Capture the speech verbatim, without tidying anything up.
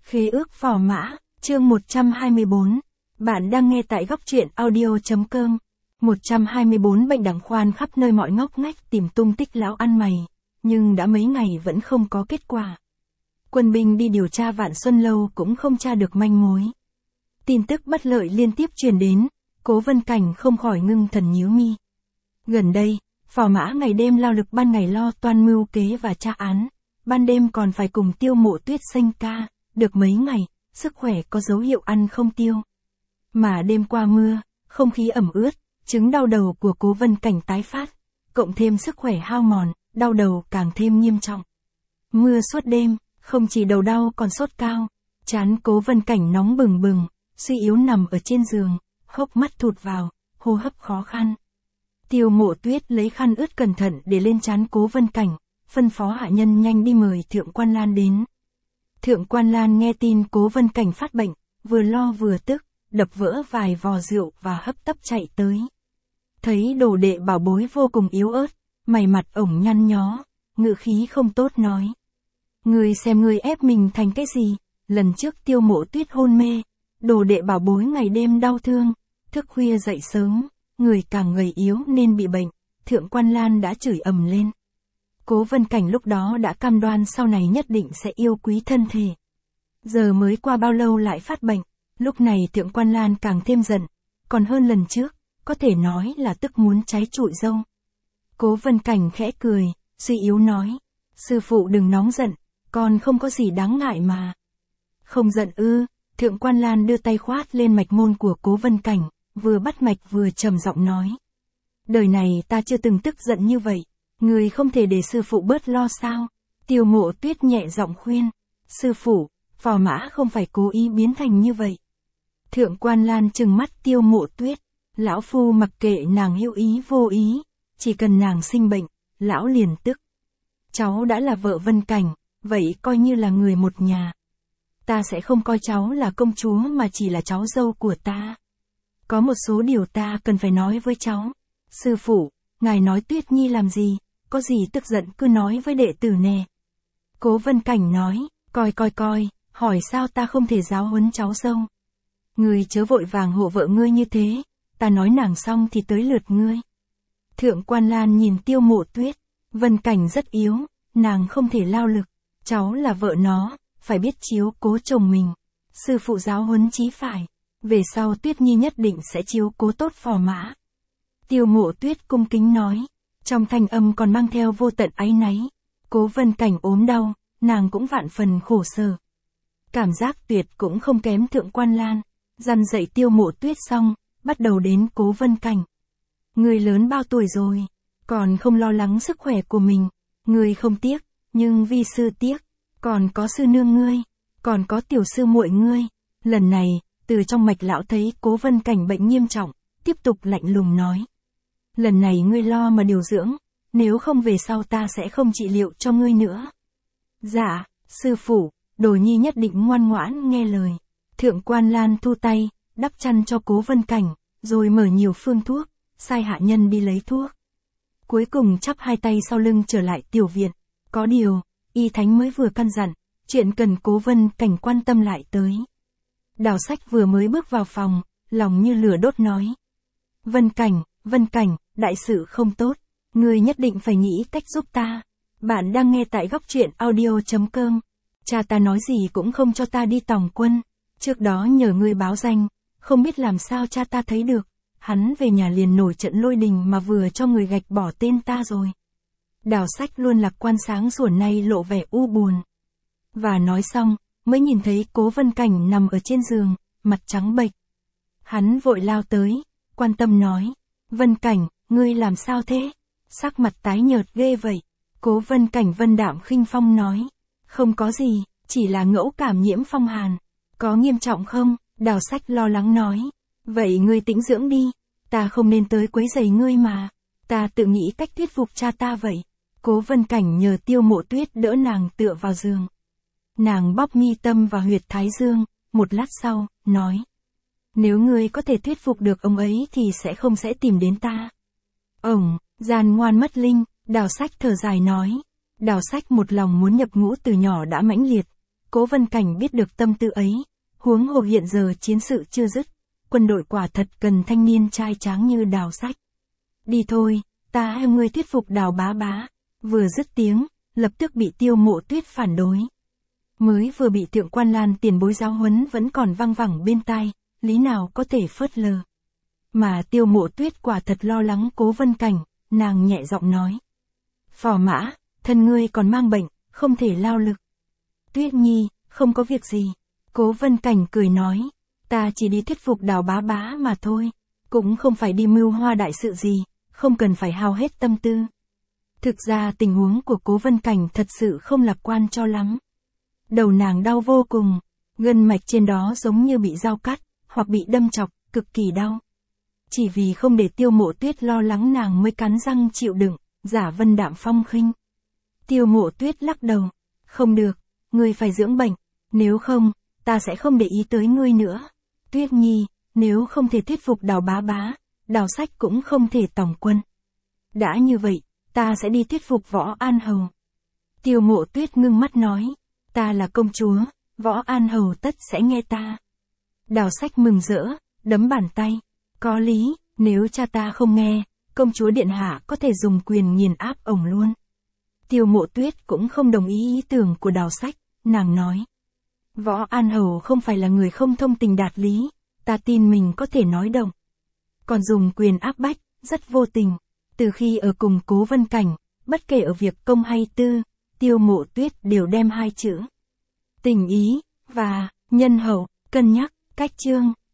Khế ước phò mã, chương một trăm hai mươi bốn. Bạn đang nghe tại góc truyện audio.com. một trăm hai mươi bốn Bệnh đằng khoan khắp nơi mọi ngóc ngách tìm tung tích lão ăn mày, nhưng đã mấy ngày vẫn không có kết quả. Quân binh đi điều tra Vạn Xuân Lâu cũng không tra được manh mối. Tin tức bất lợi liên tiếp truyền đến, Cố Vân Cảnh không khỏi ngưng thần nhíu mi. Gần đây, phò mã ngày đêm lao lực, ban ngày lo toan mưu kế và tra án, ban đêm còn phải cùng Tiêu Mộ Tuyết sanh ca, được mấy ngày, sức khỏe có dấu hiệu ăn không tiêu. Mà đêm qua mưa, không khí ẩm ướt, chứng đau đầu của Cố Vân Cảnh tái phát, cộng thêm sức khỏe hao mòn, đau đầu càng thêm nghiêm trọng. Mưa suốt đêm, không chỉ đầu đau còn sốt cao, trán Cố Vân Cảnh nóng bừng bừng, suy yếu nằm ở trên giường, hốc mắt thụt vào, hô hấp khó khăn. Tiêu Mộ Tuyết lấy khăn ướt cẩn thận để lên trán Cố Vân Cảnh, phân phó hạ nhân nhanh đi mời Thượng Quan Lan đến. Thượng Quan Lan nghe tin Cố Vân Cảnh phát bệnh, vừa lo vừa tức, đập vỡ vài vò rượu và hấp tấp chạy tới. Thấy đồ đệ bảo bối vô cùng yếu ớt, mày mặt ổng nhăn nhó, ngữ khí không tốt nói. Ngươi xem ngươi ép mình thành cái gì, lần trước Tiêu Mộ Tuyết hôn mê, đồ đệ bảo bối ngày đêm đau thương, thức khuya dậy sớm, người càng gầy yếu nên bị bệnh, Thượng Quan Lan đã chửi ầm lên. Cố Vân Cảnh lúc đó đã cam đoan sau này nhất định sẽ yêu quý thân thể. Giờ mới qua bao lâu lại phát bệnh, lúc này Thượng Quan Lan càng thêm giận, còn hơn lần trước, có thể nói là tức muốn cháy trụi râu. Cố Vân Cảnh khẽ cười, suy yếu nói, sư phụ đừng nóng giận, con không có gì đáng ngại mà. Không giận ư? Thượng Quan Lan đưa tay khoát lên mạch môn của Cố Vân Cảnh, vừa bắt mạch vừa trầm giọng nói. Đời này ta chưa từng tức giận như vậy, người không thể để sư phụ bớt lo sao? Tiêu Mộ Tuyết nhẹ giọng khuyên, sư phụ, phò mã không phải cố ý biến thành như vậy. Thượng Quan Lan trừng mắt Tiêu Mộ Tuyết, lão phu mặc kệ nàng hữu ý vô ý, chỉ cần nàng sinh bệnh, lão liền tức. Cháu đã là vợ Vân Cảnh, vậy coi như là người một nhà. Ta sẽ không coi cháu là công chúa mà chỉ là cháu dâu của ta. Có một số điều ta cần phải nói với cháu. Sư phụ, ngài nói Tuyết Nhi làm gì, có gì tức giận cứ nói với đệ tử nè. Cố Vân Cảnh nói, coi coi coi, hỏi sao ta không thể giáo huấn cháu dâu. Ngươi chớ vội vàng hộ vợ ngươi như thế, ta nói nàng xong thì tới lượt ngươi. Thượng Quan Lan nhìn Tiêu Mộ Tuyết, Vân Cảnh rất yếu, nàng không thể lao lực, cháu là vợ nó, phải biết chiếu cố chồng mình. Sư phụ giáo huấn chí phải, về sau Tuyết Nhi nhất định sẽ chiếu cố tốt phò mã. Tiêu Mộ Tuyết cung kính nói, trong thanh âm còn mang theo vô tận áy náy. Cố Vân Cảnh ốm đau, nàng cũng vạn phần khổ sở. Cảm giác tuyệt cũng không kém Thượng Quan Lan, dằn dạy Tiêu Mộ Tuyết xong, bắt đầu đến Cố Vân Cảnh. Người lớn bao tuổi rồi, còn không lo lắng sức khỏe của mình, người không tiếc, nhưng vi sư tiếc, còn có sư nương ngươi, còn có tiểu sư muội ngươi. Lần này, từ trong mạch lão thấy Cố Vân Cảnh bệnh nghiêm trọng, tiếp tục lạnh lùng nói. Lần này ngươi lo mà điều dưỡng, nếu không về sau ta sẽ không trị liệu cho ngươi nữa. Dạ, sư phụ, đồ nhi nhất định ngoan ngoãn nghe lời. Thượng Quan Lan thu tay, đắp chăn cho Cố Vân Cảnh, rồi mở nhiều phương thuốc, sai hạ nhân đi lấy thuốc. Cuối cùng chắp hai tay sau lưng trở lại tiểu viện. Có điều, y thánh mới vừa căn dặn, chuyện cần Cố Vân Cảnh quan tâm lại tới. Đào Sách vừa mới bước vào phòng, lòng như lửa đốt nói. Vân Cảnh, Vân Cảnh, đại sự không tốt, ngươi nhất định phải nghĩ cách giúp ta. Bạn đang nghe tại góc truyện audio.com. Cha ta nói gì cũng không cho ta đi tòng quân, trước đó nhờ ngươi báo danh, không biết làm sao cha ta thấy được, hắn về nhà liền nổi trận lôi đình mà vừa cho người gạch bỏ tên ta rồi. Đào Sách luôn lạc quan sáng sủa nay lộ vẻ u buồn. Và nói xong, mới nhìn thấy Cố Vân Cảnh nằm ở trên giường, mặt trắng bệch. Hắn vội lao tới, quan tâm nói, Vân Cảnh, ngươi làm sao thế? Sắc mặt tái nhợt ghê vậy. Cố Vân Cảnh vân đạm khinh phong nói, không có gì, chỉ là ngẫu cảm nhiễm phong hàn. Có nghiêm trọng không? Đào Sách lo lắng nói, vậy ngươi tĩnh dưỡng đi, ta không nên tới quấy rầy ngươi mà, ta tự nghĩ cách thuyết phục cha ta vậy. Cố Vân Cảnh nhờ Tiêu Mộ Tuyết đỡ nàng tựa vào giường. Nàng bóp mi tâm và huyệt thái dương, một lát sau, nói. Nếu ngươi có thể thuyết phục được ông ấy thì sẽ không sẽ tìm đến ta. Ổng, gian ngoan mất linh, Đào Sách thở dài nói. Đào Sách một lòng muốn nhập ngũ từ nhỏ đã mãnh liệt. Cố Vân Cảnh biết được tâm tư ấy, huống hồ hiện giờ chiến sự chưa dứt, quân đội quả thật cần thanh niên trai tráng như Đào Sách. Đi thôi, ta hay ngươi thuyết phục Đào bá bá. Vừa dứt tiếng, lập tức bị Tiêu Mộ Tuyết phản đối. Mới vừa bị Thượng Quan Lan tiền bối giáo huấn vẫn còn văng vẳng bên tai, lý nào có thể phớt lờ. Mà Tiêu Mộ Tuyết quả thật lo lắng Cố Vân Cảnh, nàng nhẹ giọng nói. Phò mã, thân ngươi còn mang bệnh, không thể lao lực. Tuyết Nhi, không có việc gì. Cố Vân Cảnh cười nói, ta chỉ đi thuyết phục Đào bá bá mà thôi, cũng không phải đi mưu hoa đại sự gì, không cần phải hao hết tâm tư. Thực ra tình huống của Cố Vân Cảnh thật sự không lạc quan cho lắm. Đầu nàng đau vô cùng, gân mạch trên đó giống như bị dao cắt, hoặc bị đâm chọc, cực kỳ đau. Chỉ vì không để Tiêu Mộ Tuyết lo lắng nàng mới cắn răng chịu đựng, giả vân đạm phong khinh. Tiêu Mộ Tuyết lắc đầu, không được, ngươi phải dưỡng bệnh, nếu không, ta sẽ không để ý tới ngươi nữa. Tuyết Nhi, nếu không thể thuyết phục Đào bá bá, Đào Sách cũng không thể tổng quân. Đã như vậy, ta sẽ đi thuyết phục Võ An Hầu. Tiêu Mộ Tuyết ngưng mắt nói, ta là công chúa, Võ An Hầu tất sẽ nghe ta. Đào Sách mừng rỡ, đấm bàn tay, có lý, nếu cha ta không nghe, công chúa điện hạ có thể dùng quyền nghiền áp ổng luôn. Tiêu Mộ Tuyết cũng không đồng ý ý tưởng của Đào Sách, nàng nói. Võ An Hầu không phải là người không thông tình đạt lý, ta tin mình có thể nói động. Còn dùng quyền áp bách, rất vô tình. Từ khi ở cùng Cố Vân Cảnh, bất kể ở việc công hay tư, Tiêu Mộ Tuyết đều đem hai chữ tình ý và nhân hậu cân nhắc. Cách chương